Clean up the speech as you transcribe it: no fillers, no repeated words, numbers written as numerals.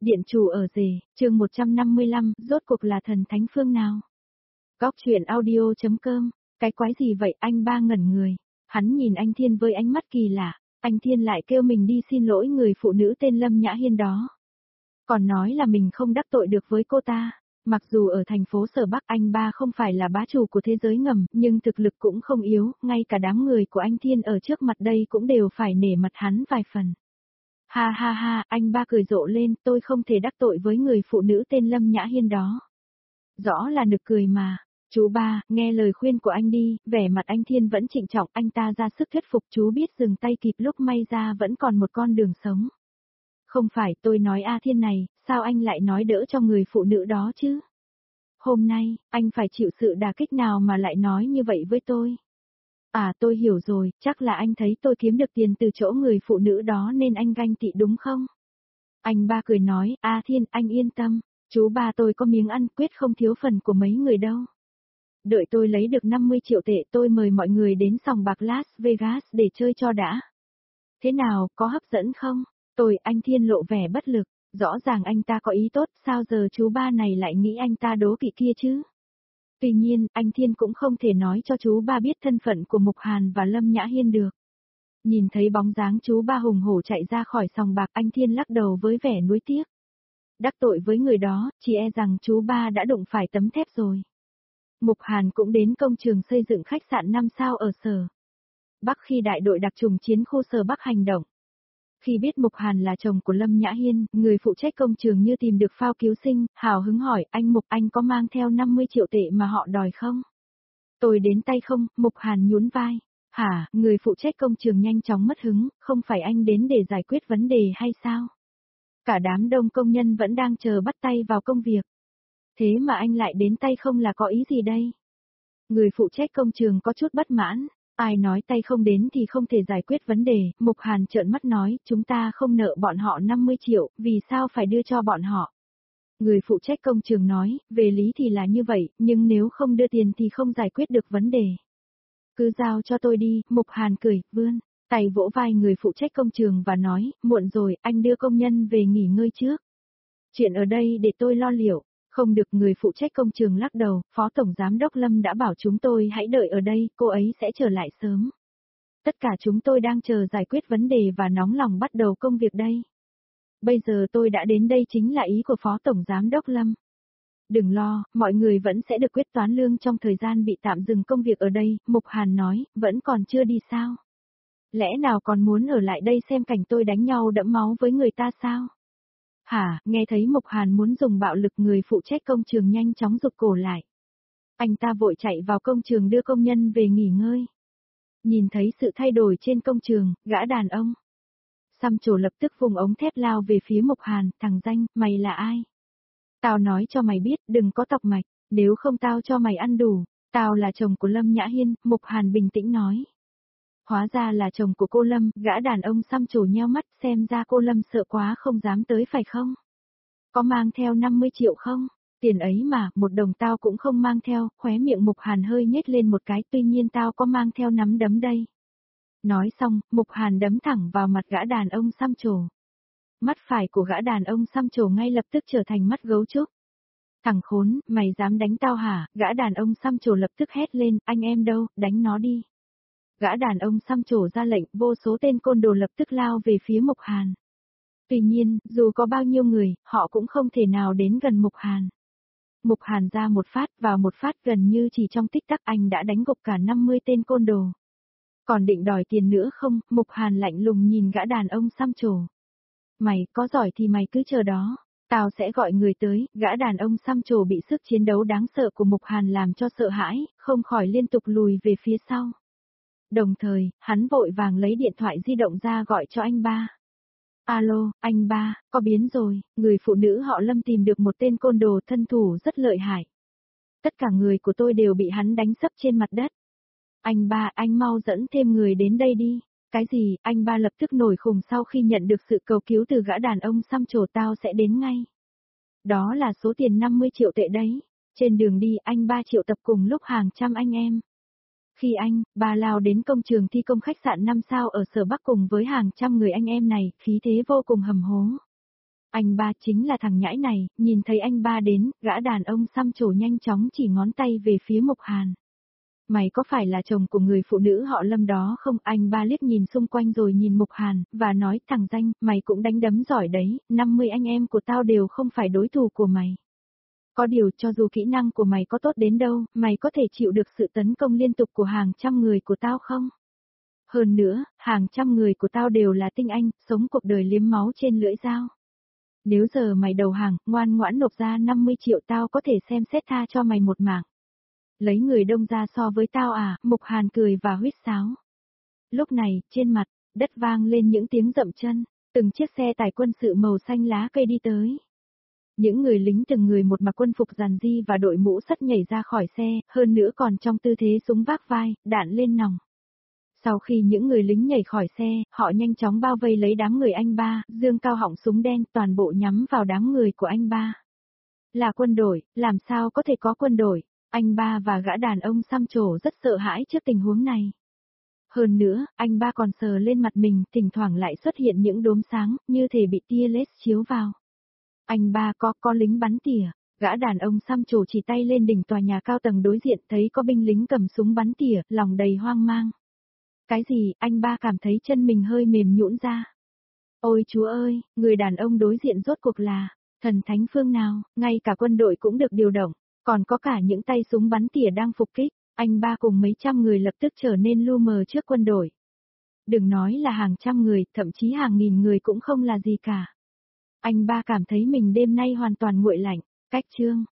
Điện chủ ở rể, chương 155, rốt cuộc là thần thánh phương nào? Góc truyện audio.com, cái quái gì vậy? Anh ba ngẩn người. Hắn nhìn anh Thiên với ánh mắt kỳ lạ, anh Thiên lại kêu mình đi xin lỗi người phụ nữ tên Lâm Nhã Hiên đó. Còn nói là mình không đắc tội được với cô ta. Mặc dù ở thành phố Sở Bắc anh ba không phải là bá chủ của thế giới ngầm, nhưng thực lực cũng không yếu, ngay cả đám người của anh Thiên ở trước mặt đây cũng đều phải nể mặt hắn vài phần. Ha ha ha, anh ba cười rộ lên, tôi không thể đắc tội với người phụ nữ tên Lâm Nhã Hiên đó. Rõ là nực cười mà. Chú ba, nghe lời khuyên của anh đi, vẻ mặt anh Thiên vẫn trịnh trọng, anh ta ra sức thuyết phục chú biết dừng tay kịp lúc may ra vẫn còn một con đường sống. Không phải tôi nói A Thiên này, sao anh lại nói đỡ cho người phụ nữ đó chứ? Hôm nay, anh phải chịu sự đả kích nào mà lại nói như vậy với tôi? À tôi hiểu rồi, chắc là anh thấy tôi kiếm được tiền từ chỗ người phụ nữ đó nên anh ganh tị đúng không? Anh ba cười nói, A Thiên anh yên tâm, chú ba tôi có miếng ăn quyết không thiếu phần của mấy người đâu. Đợi tôi lấy được 50 triệu tệ tôi mời mọi người đến sòng bạc Las Vegas để chơi cho đã. Thế nào, có hấp dẫn không? Anh Thiên lộ vẻ bất lực, rõ ràng anh ta có ý tốt, sao giờ chú ba này lại nghĩ anh ta đố kỵ kia chứ? Tuy nhiên, anh Thiên cũng không thể nói cho chú ba biết thân phận của Mục Hàn và Lâm Nhã Hiên được. Nhìn thấy bóng dáng chú ba hùng hổ chạy ra khỏi sòng bạc, anh Thiên lắc đầu với vẻ nuối tiếc. Đắc tội với người đó, chỉ e rằng chú ba đã đụng phải tấm thép rồi. Mục Hàn cũng đến công trường xây dựng khách sạn 5 sao ở Sở Bắc khi đại đội đặc trùng chiến khu Sở Bắc hành động. Khi biết Mục Hàn là chồng của Lâm Nhã Hiên, người phụ trách công trường như tìm được phao cứu sinh, hào hứng hỏi anh Mục anh có mang theo 50 triệu tệ mà họ đòi không? Tôi đến tay không? Mục Hàn nhún vai. Hả, người phụ trách công trường nhanh chóng mất hứng, không phải anh đến để giải quyết vấn đề hay sao? Cả đám đông công nhân vẫn đang chờ bắt tay vào công việc. Thế mà anh lại đến tay không là có ý gì đây? Người phụ trách công trường có chút bất mãn. Ai nói tay không đến thì không thể giải quyết vấn đề, Mục Hàn trợn mắt nói, chúng ta không nợ bọn họ 50 triệu, vì sao phải đưa cho bọn họ? Người phụ trách công trường nói, về lý thì là như vậy, nhưng nếu không đưa tiền thì không giải quyết được vấn đề. Cứ giao cho tôi đi, Mục Hàn cười, vươn tay vỗ vai người phụ trách công trường và nói, muộn rồi, anh đưa công nhân về nghỉ ngơi trước. Chuyện ở đây để tôi lo liệu. Không được, người phụ trách công trường lắc đầu, Phó Tổng Giám đốc Lâm đã bảo chúng tôi hãy đợi ở đây, cô ấy sẽ trở lại sớm. Tất cả chúng tôi đang chờ giải quyết vấn đề và nóng lòng bắt đầu công việc đây. Bây giờ tôi đã đến đây chính là ý của Phó Tổng Giám đốc Lâm. Đừng lo, mọi người vẫn sẽ được quyết toán lương trong thời gian bị tạm dừng công việc ở đây, Mục Hàn nói, vẫn còn chưa đi sao? Lẽ nào còn muốn ở lại đây xem cảnh tôi đánh nhau đẫm máu với người ta sao? Hả, nghe thấy Mục Hàn muốn dùng bạo lực, người phụ trách công trường nhanh chóng rụt cổ lại. Anh ta vội chạy vào công trường đưa công nhân về nghỉ ngơi. Nhìn thấy sự thay đổi trên công trường, gã đàn ông xăm trổ lập tức vùng ống thép lao về phía Mục Hàn, thằng danh, mày là ai? Tao nói cho mày biết, đừng có tọc mạch, nếu không tao cho mày ăn đủ, tao là chồng của Lâm Nhã Hiên, Mục Hàn bình tĩnh nói. Hóa ra là chồng của cô Lâm, gã đàn ông xăm trổ nheo mắt, xem ra cô Lâm sợ quá không dám tới phải không? Có mang theo 50 triệu không? Tiền ấy mà, một đồng tao cũng không mang theo, khóe miệng Mục Hàn hơi nhếch lên một cái, tuy nhiên tao có mang theo nắm đấm đây. Nói xong, Mục Hàn đấm thẳng vào mặt gã đàn ông xăm trổ. Mắt phải của gã đàn ông xăm trổ ngay lập tức trở thành mắt gấu trúc. Thằng khốn, mày dám đánh tao hả? Gã đàn ông xăm trổ lập tức hét lên, anh em đâu, đánh nó đi. Gã đàn ông xăm trổ ra lệnh, vô số tên côn đồ lập tức lao về phía Mục Hàn. Tuy nhiên, dù có bao nhiêu người, họ cũng không thể nào đến gần Mục Hàn. Mục Hàn ra một phát, vào một phát, gần như chỉ trong tích tắc anh đã đánh gục cả 50 tên côn đồ. Còn định đòi tiền nữa không? Mục Hàn lạnh lùng nhìn gã đàn ông xăm trổ. Mày, có giỏi thì mày cứ chờ đó. Tao sẽ gọi người tới. Gã đàn ông xăm trổ bị sức chiến đấu đáng sợ của Mục Hàn làm cho sợ hãi, không khỏi liên tục lùi về phía sau. Đồng thời, hắn vội vàng lấy điện thoại di động ra gọi cho anh ba. Alo, anh ba, có biến rồi, người phụ nữ họ Lâm tìm được một tên côn đồ thân thủ rất lợi hại. Tất cả người của tôi đều bị hắn đánh sấp trên mặt đất. Anh ba, anh mau dẫn thêm người đến đây đi. Cái gì? Anh ba lập tức nổi khùng sau khi nhận được sự cầu cứu từ gã đàn ông xăm trổ, tao sẽ đến ngay. Đó là số tiền 50 triệu tệ đấy. Trên đường đi anh ba triệu tập cùng lúc hàng trăm anh em. Khi anh, ba lao đến công trường thi công khách sạn 5 sao ở Sở Bắc cùng với hàng trăm người anh em này, khí thế vô cùng hầm hố. Anh ba chính là thằng nhãi này, nhìn thấy anh ba đến, gã đàn ông xăm trổ nhanh chóng chỉ ngón tay về phía Mục Hàn. Mày có phải là chồng của người phụ nữ họ Lâm đó không? Anh ba liếc nhìn xung quanh rồi nhìn Mục Hàn, và nói thằng danh, mày cũng đánh đấm giỏi đấy, 50 anh em của tao đều không phải đối thủ của mày. Có điều cho dù kỹ năng của mày có tốt đến đâu, mày có thể chịu được sự tấn công liên tục của hàng trăm người của tao không? Hơn nữa, hàng trăm người của tao đều là tinh anh, sống cuộc đời liếm máu trên lưỡi dao. Nếu giờ mày đầu hàng, ngoan ngoãn nộp ra 50 triệu tao có thể xem xét tha cho mày một mạng. Lấy người đông ra so với tao à, Mục Hàn cười và huýt sáo. Lúc này, trên mặt, đất vang lên những tiếng dậm chân, từng chiếc xe tải quân sự màu xanh lá cây đi tới. Những người lính từng người một mặc quân phục giản di và đội mũ sắt nhảy ra khỏi xe, hơn nữa còn trong tư thế súng vác vai, đạn lên nòng. Sau khi những người lính nhảy khỏi xe, họ nhanh chóng bao vây lấy đám người anh ba, dương cao họng súng đen toàn bộ nhắm vào đám người của anh ba. Là quân đội, làm sao có thể có quân đội? Anh ba và gã đàn ông xăm trổ rất sợ hãi trước tình huống này. Hơn nữa, anh ba còn sờ lên mặt mình, thỉnh thoảng lại xuất hiện những đốm sáng, như thể bị tia laser chiếu vào. Anh ba có lính bắn tỉa, gã đàn ông xăm trổ chỉ tay lên đỉnh tòa nhà cao tầng đối diện thấy có binh lính cầm súng bắn tỉa, lòng đầy hoang mang. Cái gì, anh ba cảm thấy chân mình hơi mềm nhũn ra. Ôi chúa ơi, người đàn ông đối diện rốt cuộc là thần thánh phương nào, ngay cả quân đội cũng được điều động, còn có cả những tay súng bắn tỉa đang phục kích, anh ba cùng mấy trăm người lập tức trở nên lu mờ trước quân đội. Đừng nói là hàng trăm người, thậm chí hàng nghìn người cũng không là gì cả. Anh ba cảm thấy mình đêm nay hoàn toàn nguội lạnh, cách chương.